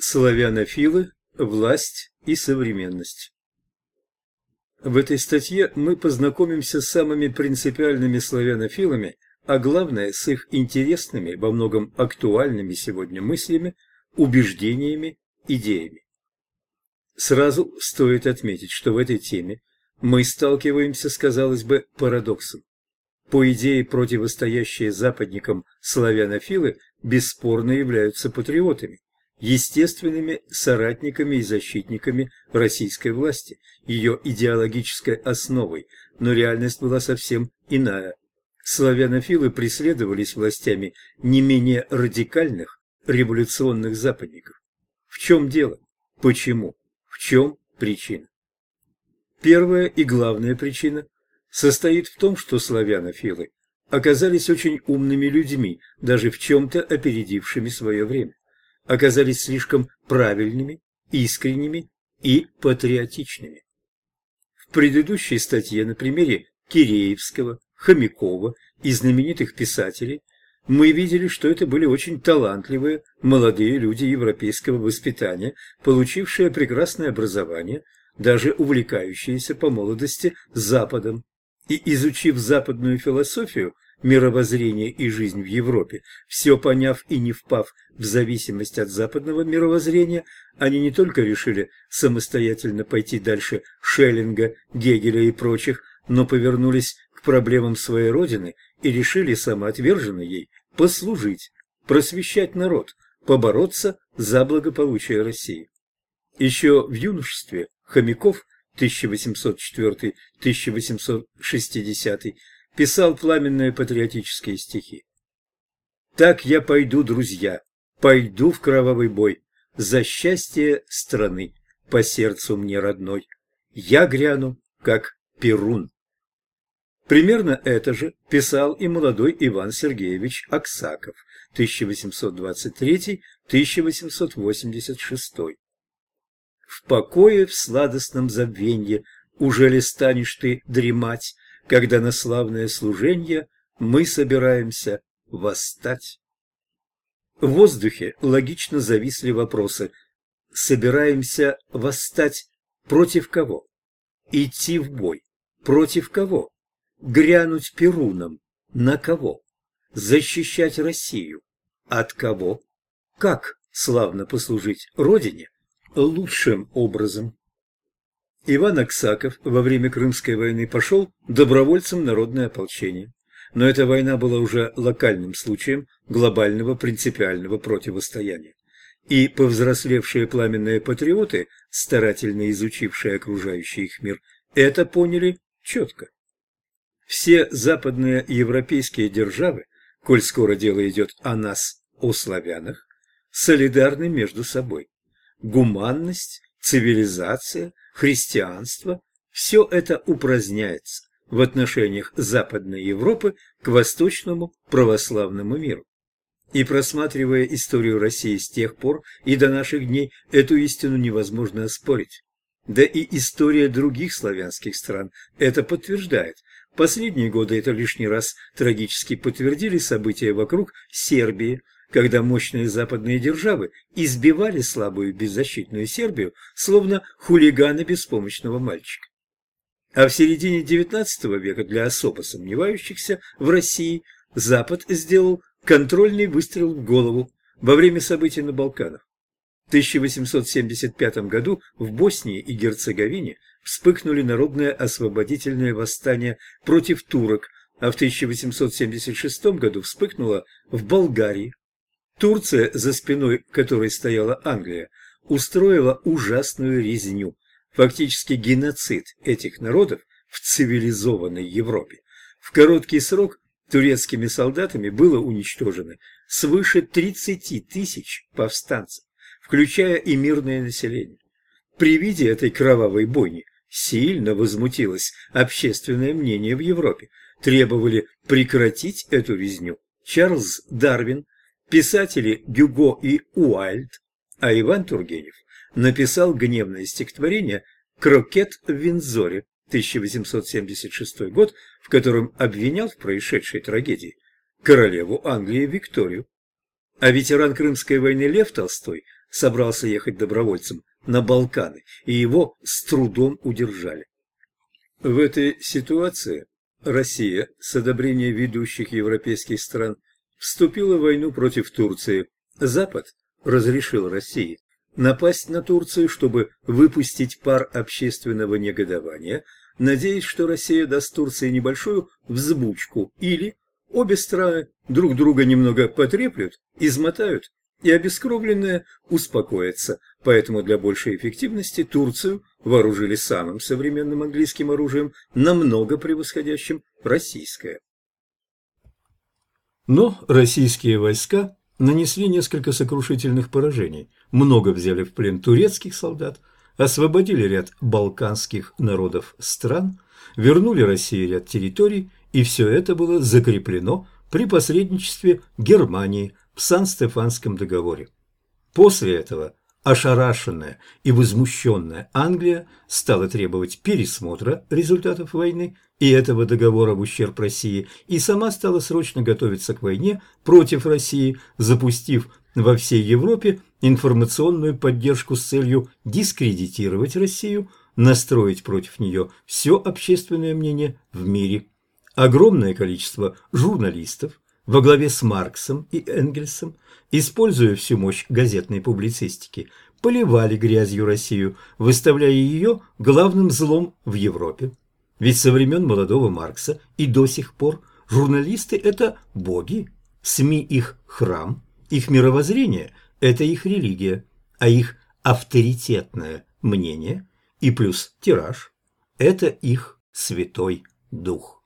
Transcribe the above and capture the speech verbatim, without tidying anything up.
Славянофилы, власть и современность. В этой статье мы познакомимся с самыми принципиальными славянофилами, а главное с их интересными, во многом актуальными сегодня мыслями, убеждениями, идеями. Сразу стоит отметить, что в этой теме мы сталкиваемся с, казалось бы, парадоксом. По идее, противостоящие западникам славянофилы бесспорно являются патриотами, естественными соратниками и защитниками российской власти, ее идеологической основой, но реальность была совсем иная. Славянофилы преследовались властями не менее радикальных революционных западников. В чем дело? Почему? В чем причина? Первая и главная причина состоит в том, что славянофилы оказались очень умными людьми, даже в чем-то опередившими свое время. Оказались слишком правильными, искренними и патриотичными. В предыдущей статье на примере Киреевского, Хомякова и знаменитых писателей мы видели, что это были очень талантливые молодые люди европейского воспитания, получившие прекрасное образование, даже увлекающиеся по молодости Западом. И, изучив западную философию, мировоззрение и жизнь в Европе, все поняв и не впав в зависимость от западного мировоззрения, они не только решили самостоятельно пойти дальше Шеллинга, Гегеля и прочих, но повернулись к проблемам своей родины и решили самоотверженно ей послужить, просвещать народ, побороться за благополучие России. Еще в юношестве Хомяков тысяча восемьсот четвёртый — тысяча восемьсот шестидесятый писал пламенные патриотические стихи. «Так я пойду, друзья, пойду в кровавый бой, за счастье страны, по сердцу мне родной, я гряну, как Перун». Примерно это же писал и молодой Иван Сергеевич Аксаков тысяча восемьсот двадцать третий — тысяча восемьсот восемьдесят шестой. «В покое, в сладостном забвенье, ужели станешь ты дремать, когда на славное служенье мы собираемся восстать?» В воздухе логично зависли вопросы: собираемся восстать против кого? Идти в бой против кого? Грянуть Перуном на кого? Защищать Россию от кого? Как славно послужить Родине лучшим образом? Иван Аксаков во время Крымской войны пошел добровольцем в народное ополчение. Но эта война была уже локальным случаем глобального принципиального противостояния. И повзрослевшие пламенные патриоты, старательно изучившие окружающий их мир, это поняли четко. Все западные европейские державы, коль скоро дело идет о нас, о славянах, солидарны между собой. Гуманность, цивилизация, христианство – все это упраздняется в отношениях Западной Европы к восточному православному миру. И просматривая историю России с тех пор и до наших дней, эту истину невозможно оспорить. Да и история других славянских стран это подтверждает. Последние годы это лишний раз трагически подтвердили события вокруг Сербии, когда мощные западные державы избивали слабую беззащитную Сербию, словно хулиганы беспомощного мальчика. А в середине девятнадцатого века для особо сомневающихся в России Запад сделал контрольный выстрел в голову во время событий на Балканах. В тысяча восемьсот семьдесят пятом году в Боснии и Герцеговине вспыхнули народные освободительные восстания против турок, а в тысяча восемьсот семьдесят шестом году вспыхнуло в Болгарии. Турция, за спиной которой стояла Англия, устроила ужасную резню, фактически геноцид этих народов в цивилизованной Европе. В короткий срок турецкими солдатами было уничтожено свыше тридцати тысяч повстанцев, включая и мирное население. При виде этой кровавой бойни сильно возмутилось общественное мнение в Европе. Требовали прекратить эту резню Чарльз Дарвин, писатели Гюго и Уайльд, а Иван Тургенев написал гневное стихотворение «Крокет в Виндзоре» тысяча восемьсот семьдесят шестой год, в котором обвинял в происшедшей трагедии королеву Англии Викторию. А ветеран Крымской войны Лев Толстой собрался ехать добровольцем на Балканы, и его с трудом удержали. В этой ситуации Россия с одобрения ведущих европейских стран вступила в войну против Турции. Запад разрешил России напасть на Турцию, чтобы выпустить пар общественного негодования, надеясь, что Россия даст Турции небольшую взбучку, или обе страны друг друга немного потреплют, измотают, и обескровленная успокоится. Поэтому для большей эффективности Турцию вооружили самым современным английским оружием, намного превосходящим российское. Но российские войска нанесли несколько сокрушительных поражений, много взяли в плен турецких солдат, освободили ряд балканских народов-стран, вернули России ряд территорий, и все это было закреплено при посредничестве Германии в Сан-Стефанском договоре. После этого ошарашенная и возмущенная Англия стала требовать пересмотра результатов войны и этого договора в ущерб России, и сама стала срочно готовиться к войне против России, запустив во всей Европе информационную поддержку с целью дискредитировать Россию, настроить против нее все общественное мнение в мире. Огромное количество журналистов во главе с Марксом и Энгельсом, используя всю мощь газетной публицистики, поливали грязью Россию, выставляя ее главным злом в Европе. Ведь со времен молодого Маркса и до сих пор журналисты – это боги, СМИ – их храм, их мировоззрение – это их религия, а их авторитетное мнение и плюс тираж – это их святой дух.